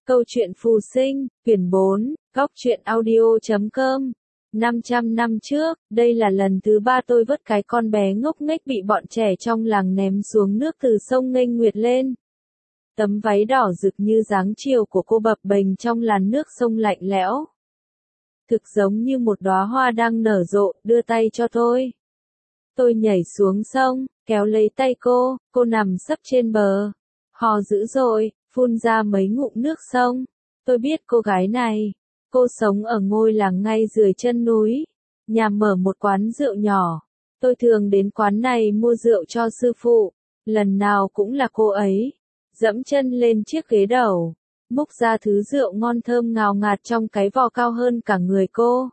Câu chuyện phù sinh, quyển 4, góc truyện audio.com. 500 năm trước, đây là lần thứ 3 tôi vớt cái con bé ngốc nghếch bị bọn trẻ trong làng ném xuống nước từ sông Nghênh Nguyệt lên. Tấm váy đỏ rực như dáng chiều của cô bập bềnh trong làn nước sông lạnh lẽo. Thực giống như một đóa hoa đang nở rộ, đưa tay cho tôi. Tôi nhảy xuống sông, kéo lấy tay cô nằm sấp trên bờ. Hò dữ dội, phun ra mấy ngụm nước sông. Tôi biết cô gái này. Cô sống ở ngôi làng ngay dưới chân núi. Nhà mở một quán rượu nhỏ. Tôi thường đến quán này mua rượu cho sư phụ. Lần nào cũng là cô ấy. Dẫm chân lên chiếc ghế đầu. Múc ra thứ rượu ngon thơm ngào ngạt trong cái vò cao hơn cả người cô.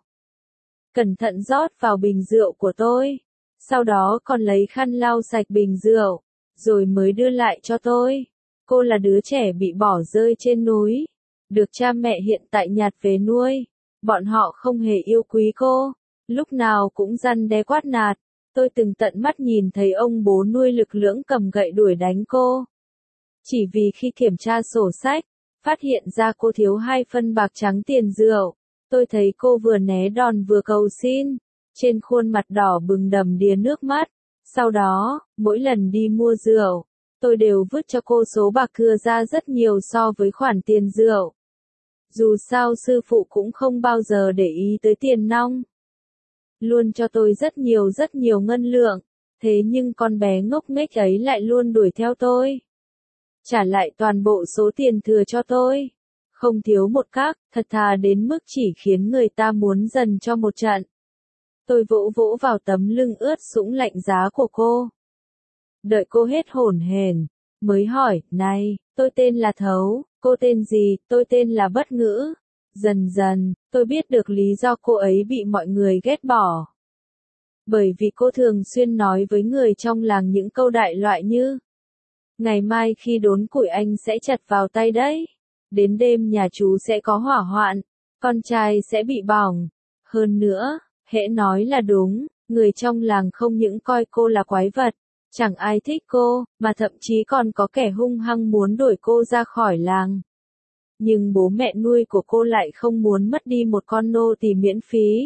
Cẩn thận rót vào bình rượu của tôi. Sau đó còn lấy khăn lau sạch bình rượu. Rồi mới đưa lại cho tôi. Cô là đứa trẻ bị bỏ rơi trên núi. Được cha mẹ hiện tại nhặt về nuôi. Bọn họ không hề yêu quý cô. Lúc nào cũng răn đe quát nạt. Tôi từng tận mắt nhìn thấy ông bố nuôi lực lưỡng cầm gậy đuổi đánh cô. Chỉ vì khi kiểm tra sổ sách, phát hiện ra cô thiếu 2 phân bạc trắng tiền rượu. Tôi thấy cô vừa né đòn vừa cầu xin. Trên khuôn mặt đỏ bừng đầm đìa nước mắt. Sau đó, mỗi lần đi mua rượu, tôi đều vứt cho cô số bạc thừa ra rất nhiều so với khoản tiền rượu. Dù sao sư phụ cũng không bao giờ để ý tới tiền nong. Luôn cho tôi rất nhiều ngân lượng. Thế nhưng con bé ngốc nghếch ấy lại luôn đuổi theo tôi. Trả lại toàn bộ số tiền thừa cho tôi. Không thiếu một các, thật thà đến mức chỉ khiến người ta muốn dần cho một trận. Tôi vỗ vỗ vào tấm lưng ướt sũng lạnh giá của cô. Đợi cô hết hổn hển, mới hỏi, này, tôi tên là Thấu, cô tên gì, tôi tên là Bất Ngữ. Dần dần, tôi biết được lý do cô ấy bị mọi người ghét bỏ. Bởi vì cô thường xuyên nói với người trong làng những câu đại loại như: ngày mai khi đốn củi anh sẽ chặt vào tay đấy. Đến đêm nhà chú sẽ có hỏa hoạn, con trai sẽ bị bỏng. Hơn nữa, hễ nói là đúng, người trong làng không những coi cô là quái vật, chẳng ai thích cô, mà thậm chí còn có kẻ hung hăng muốn đuổi cô ra khỏi làng. Nhưng bố mẹ nuôi của cô lại không muốn mất đi một con nô tỳ miễn phí,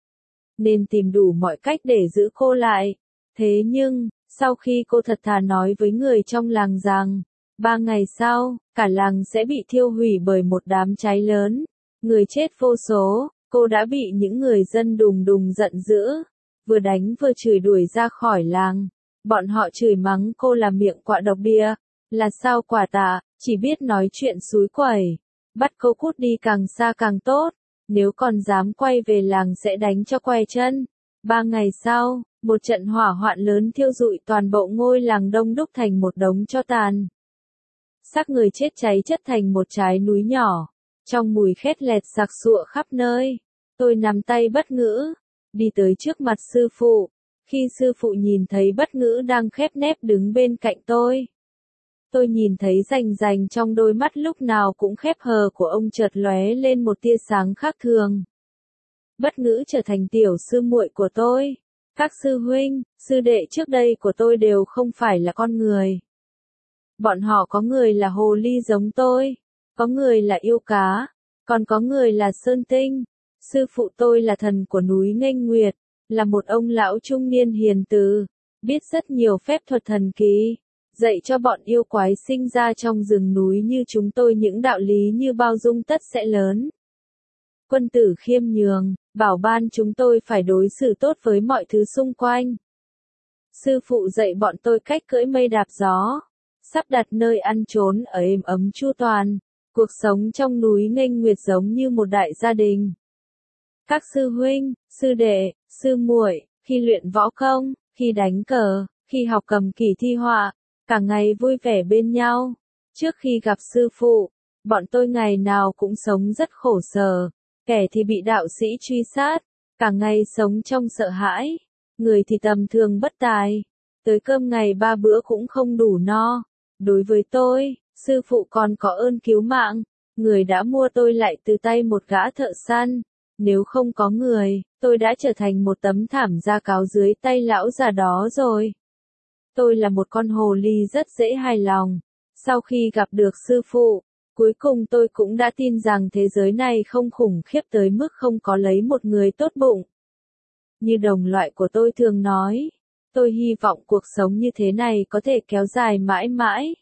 nên tìm đủ mọi cách để giữ cô lại. Thế nhưng, sau khi cô thật thà nói với người trong làng rằng, 3 ngày sau, cả làng sẽ bị thiêu hủy bởi một đám cháy lớn, người chết vô số, cô đã bị những người dân đùng đùng giận dữ, vừa đánh vừa chửi đuổi ra khỏi làng. Bọn họ chửi mắng cô là miệng quạ độc địa, là sao quả tạ, chỉ biết nói chuyện xúi quẩy, bắt cô cút đi càng xa càng tốt, nếu còn dám quay về làng sẽ đánh cho què chân. 3 ngày sau, một trận hỏa hoạn lớn thiêu rụi toàn bộ ngôi làng đông đúc thành một đống tro tàn. Xác người chết cháy chất thành một trái núi nhỏ, trong mùi khét lẹt sặc sụa khắp nơi. Tôi nắm tay Bất Ngữ, đi tới trước mặt sư phụ. Khi sư phụ nhìn thấy Bất Ngữ đang khép nép đứng bên cạnh tôi nhìn thấy rành rành trong đôi mắt lúc nào cũng khép hờ của ông chợt lóe lên một tia sáng khác thường. Bất Ngữ trở thành tiểu sư muội của tôi. Các sư huynh, sư đệ trước đây của tôi đều không phải là con người. Bọn họ có người là hồ ly giống tôi, có người là yêu cá, còn có người là sơn tinh. Sư phụ tôi là thần của núi Nghênh Nguyệt, là một ông lão trung niên hiền từ, biết rất nhiều phép thuật thần kỳ, dạy cho bọn yêu quái sinh ra trong rừng núi như chúng tôi những đạo lý như bao dung tất sẽ lớn. Quân tử khiêm nhường, bảo ban chúng tôi phải đối xử tốt với mọi thứ xung quanh. Sư phụ dạy bọn tôi cách cưỡi mây đạp gió, sắp đặt nơi ăn trốn ở êm ấm chu toàn. Cuộc sống trong núi Nghênh Nguyệt giống như một đại gia đình. Các sư huynh, sư đệ, sư muội, khi luyện võ công, khi đánh cờ, khi học cầm kỳ thi họa, cả ngày vui vẻ bên nhau. Trước khi gặp sư phụ, bọn tôi ngày nào cũng sống rất khổ sở. Kẻ thì bị đạo sĩ truy sát, cả ngày sống trong sợ hãi. Người thì tầm thường bất tài, tới cơm ngày 3 bữa cũng không đủ no. Đối với tôi, sư phụ còn có ơn cứu mạng. Người đã mua tôi lại từ tay một gã thợ săn. Nếu không có người, tôi đã trở thành một tấm thảm da cáo dưới tay lão già đó rồi. Tôi là một con hồ ly rất dễ hài lòng. Sau khi gặp được sư phụ, Cuối cùng tôi cũng đã tin rằng thế giới này không khủng khiếp tới mức không có lấy một người tốt bụng. Như đồng loại của tôi thường nói, tôi hy vọng cuộc sống như thế này có thể kéo dài mãi mãi.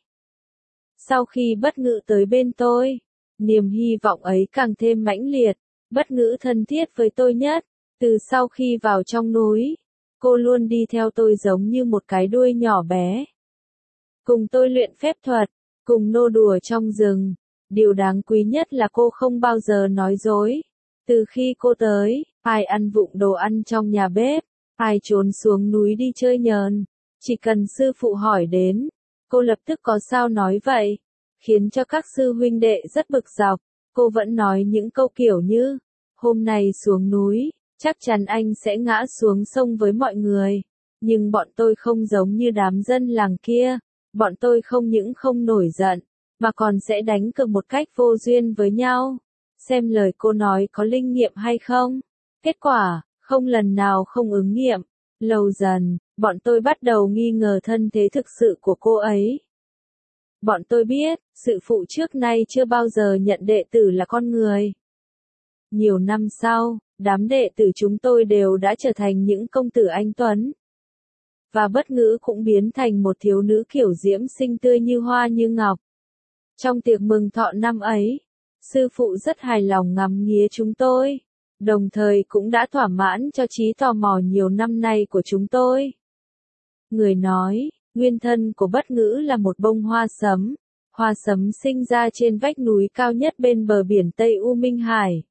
Sau khi Bất Ngữ tới bên tôi, niềm hy vọng ấy càng thêm mãnh liệt. Bất Ngữ thân thiết với tôi nhất, từ sau khi vào trong núi, cô luôn đi theo tôi giống như một cái đuôi nhỏ bé. Cùng tôi luyện phép thuật, cùng nô đùa trong rừng. Điều đáng quý nhất là cô không bao giờ nói dối. Từ khi cô tới, ai ăn vụng đồ ăn trong nhà bếp, ai trốn xuống núi đi chơi nhờn, chỉ cần sư phụ hỏi đến, cô lập tức có sao nói vậy, khiến cho các sư huynh đệ rất bực dọc. Cô vẫn nói những câu kiểu như, hôm nay xuống núi, chắc chắn anh sẽ ngã xuống sông với mọi người. Nhưng bọn tôi không giống như đám dân làng kia, bọn tôi không những không nổi giận, mà còn sẽ đánh cược một cách vô duyên với nhau, xem lời cô nói có linh nghiệm hay không. Kết quả, không lần nào không ứng nghiệm. Lâu dần, bọn tôi bắt đầu nghi ngờ thân thế thực sự của cô ấy. Bọn tôi biết, sư phụ trước nay chưa bao giờ nhận đệ tử là con người. Nhiều năm sau, đám đệ tử chúng tôi đều đã trở thành những công tử anh tuấn. Và Bất Ngữ cũng biến thành một thiếu nữ kiểu diễm xinh tươi như hoa như ngọc. Trong tiệc mừng thọ năm ấy, sư phụ rất hài lòng ngắm nghía chúng tôi, đồng thời cũng đã thỏa mãn cho trí tò mò nhiều năm nay của chúng tôi. Người nói, nguyên thân của Bất Ngữ là một bông hoa sấm. Hoa sấm sinh ra trên vách núi cao nhất bên bờ biển Tây U Minh Hải.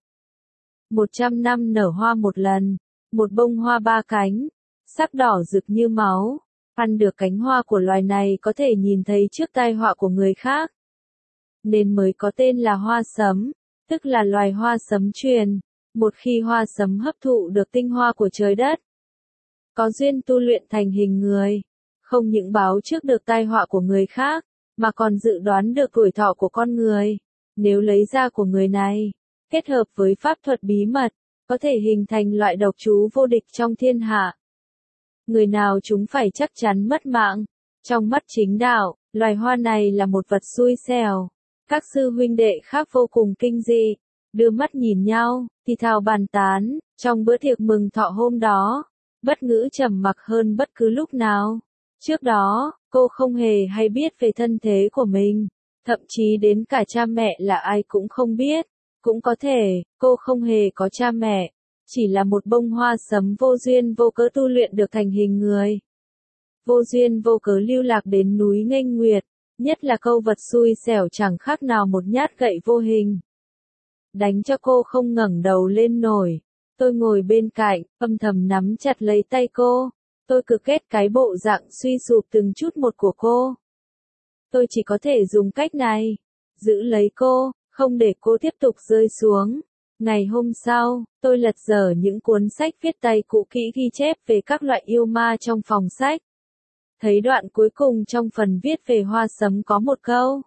100 năm nở hoa một lần, một bông hoa ba cánh, sắc đỏ rực như máu. Ăn được cánh hoa của loài này có thể nhìn thấy trước tai họa của người khác, nên mới có tên là hoa sấm, tức là loài hoa sấm truyền. Một khi hoa sấm hấp thụ được tinh hoa của trời đất, có duyên tu luyện thành hình người, không những báo trước được tai họa của người khác, mà còn dự đoán được tuổi thọ của con người. Nếu lấy da của người này, kết hợp với pháp thuật bí mật, có thể hình thành loại độc chú vô địch trong thiên hạ. Người nào chúng phải chắc chắn mất mạng. Trong mắt chính đạo, loài hoa này là một vật xui xẻo. Các sư huynh đệ khác vô cùng kinh dị, đưa mắt nhìn nhau, thì thào bàn tán. Trong bữa tiệc mừng thọ hôm đó, Bất Ngữ trầm mặc hơn bất cứ lúc nào. Trước đó, cô không hề hay biết về thân thế của mình, thậm chí đến cả cha mẹ là ai cũng không biết. Cũng có thể, cô không hề có cha mẹ, chỉ là một bông hoa sấm vô duyên vô cớ tu luyện được thành hình người. Vô duyên vô cớ lưu lạc đến núi Nghênh Nguyệt, nhất là câu vật xui xẻo chẳng khác nào một nhát gậy vô hình, đánh cho cô không ngẩng đầu lên nổi. Tôi ngồi bên cạnh, âm thầm nắm chặt lấy tay cô. Tôi cực ghét cái bộ dạng suy sụp từng chút một của cô. Tôi chỉ có thể dùng cách này, giữ lấy cô, không để cô tiếp tục rơi xuống. Ngày hôm sau, tôi lật dở những cuốn sách viết tay cũ kỹ ghi chép về các loại yêu ma trong phòng sách. Thấy đoạn cuối cùng trong phần viết về hoa sấm có một câu.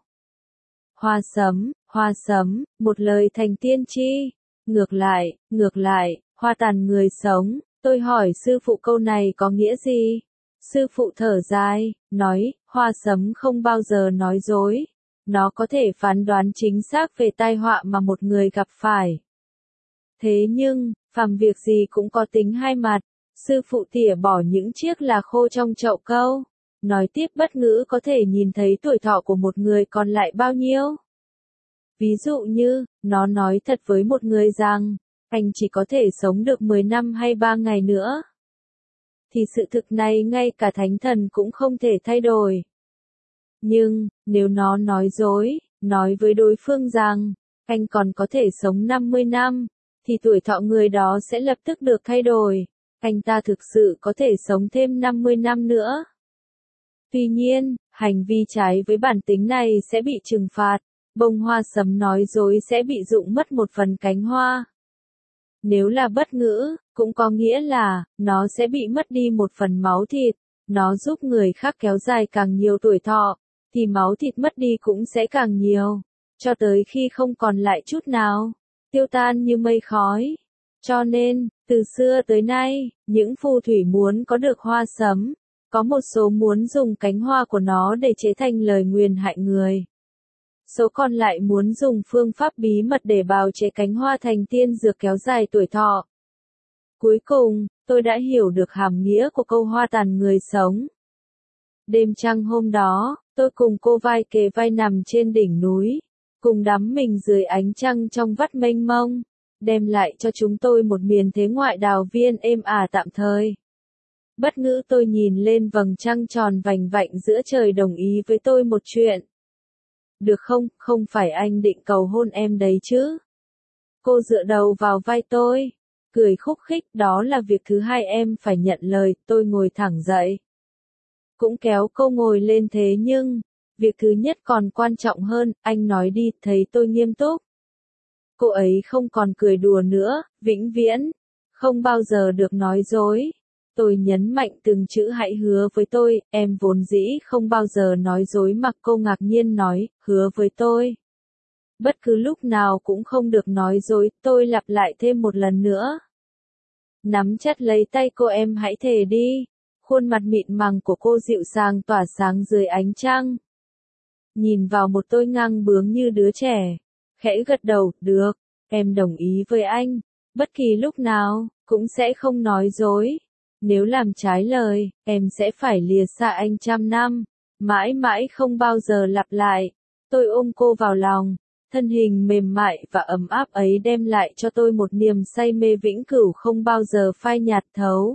Hoa sấm, một lời thành tiên tri. Ngược lại, hoa tàn người sống. Tôi hỏi sư phụ câu này có nghĩa gì? Sư phụ thở dài, nói, hoa sấm không bao giờ nói dối. Nó có thể phán đoán chính xác về tai họa mà một người gặp phải. Thế nhưng, phàm việc gì cũng có tính hai mặt. Sư phụ tỉa bỏ những chiếc là khô trong chậu câu. Nói tiếp Bất Ngữ có thể nhìn thấy tuổi thọ của một người còn lại bao nhiêu. Ví dụ như, nó nói thật với một người rằng, anh chỉ có thể sống được 10 năm hay 3 ngày nữa. Thì sự thực này ngay cả thánh thần cũng không thể thay đổi. Nhưng, nếu nó nói dối, nói với đối phương rằng, anh còn có thể sống 50 năm, thì tuổi thọ người đó sẽ lập tức được thay đổi. Anh ta thực sự có thể sống thêm 50 năm nữa. Tuy nhiên, hành vi trái với bản tính này sẽ bị trừng phạt. Bông hoa sấm nói dối sẽ bị rụng mất một phần cánh hoa. Nếu là Bất Ngữ, cũng có nghĩa là, nó sẽ bị mất đi một phần máu thịt. Nó giúp người khác kéo dài càng nhiều tuổi thọ, thì máu thịt mất đi cũng sẽ càng nhiều, cho tới khi không còn lại chút nào, tiêu tan như mây khói. Cho nên, từ xưa tới nay, những phù thủy muốn có được hoa sấm, có một số muốn dùng cánh hoa của nó để chế thành lời nguyền hại người. số còn lại muốn dùng phương pháp bí mật để bào chế cánh hoa thành tiên dược kéo dài tuổi thọ. Cuối cùng, tôi đã hiểu được hàm nghĩa của câu hoa tàn người sống. Đêm trăng hôm đó, tôi cùng cô vai kề vai nằm trên đỉnh núi, cùng đắm mình dưới ánh trăng trong vắt mênh mông, đem lại cho chúng tôi một miền thế ngoại đào viên êm ả tạm thời. Bất ngữ tôi nhìn lên vầng trăng tròn vành vạnh giữa trời đồng ý với tôi một chuyện. Được không, không phải anh định cầu hôn em đấy chứ? Cô dựa đầu vào vai tôi, cười khúc khích, đó là việc thứ hai em phải nhận lời. Tôi ngồi thẳng dậy, cũng kéo cô ngồi lên, thế nhưng, việc thứ nhất còn quan trọng hơn, anh nói đi. Thấy tôi nghiêm túc, cô ấy không còn cười đùa nữa, vĩnh viễn, không bao giờ được nói dối. Tôi nhấn mạnh từng chữ, hãy hứa với tôi, em vốn dĩ không bao giờ nói dối mà. Cô ngạc nhiên nói, hứa với tôi. Bất cứ lúc nào cũng không được nói dối. Tôi lặp lại thêm một lần nữa. Nắm chặt lấy tay cô, em hãy thề đi. Khuôn mặt mịn màng của cô dịu dàng tỏa sáng dưới ánh trăng. Nhìn vào một tôi ngang bướng như đứa trẻ. Khẽ gật đầu, được, em đồng ý với anh. Bất kỳ lúc nào, cũng sẽ không nói dối. Nếu làm trái lời, em sẽ phải lìa xa anh 100 năm. Mãi mãi không bao giờ lặp lại. Tôi ôm cô vào lòng. Thân hình mềm mại và ấm áp ấy đem lại cho tôi một niềm say mê vĩnh cửu không bao giờ phai nhạt thấu.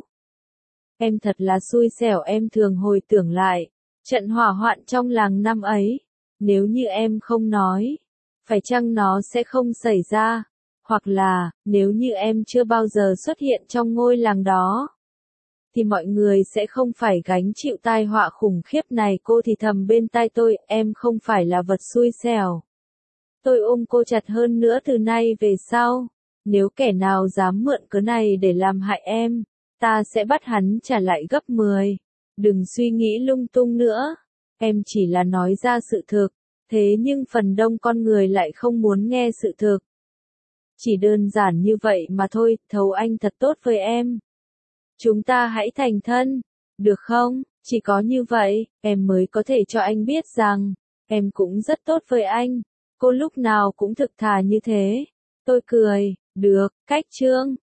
Em thật là xui xẻo. Em thường hồi tưởng lại trận hỏa hoạn trong làng năm ấy. Nếu như em không nói, phải chăng nó sẽ không xảy ra? Hoặc là, nếu như em chưa bao giờ xuất hiện trong ngôi làng đó, thì mọi người sẽ không phải gánh chịu tai họa khủng khiếp này. Cô thì thầm bên tai tôi, em không phải là vật xui xẻo. Tôi ôm cô chặt hơn nữa, từ nay về sau, nếu kẻ nào dám mượn cớ này để làm hại em, ta sẽ bắt hắn trả lại gấp 10. Đừng suy nghĩ lung tung nữa. Em chỉ là nói ra sự thực, thế nhưng phần đông con người lại không muốn nghe sự thực. Chỉ đơn giản như vậy mà thôi. Thấu anh thật tốt với em. Chúng ta hãy thành thân, được không? Chỉ có như vậy, em mới có thể cho anh biết rằng, em cũng rất tốt với anh. Cô lúc nào cũng thực thà như thế. Tôi cười, được, cách chương.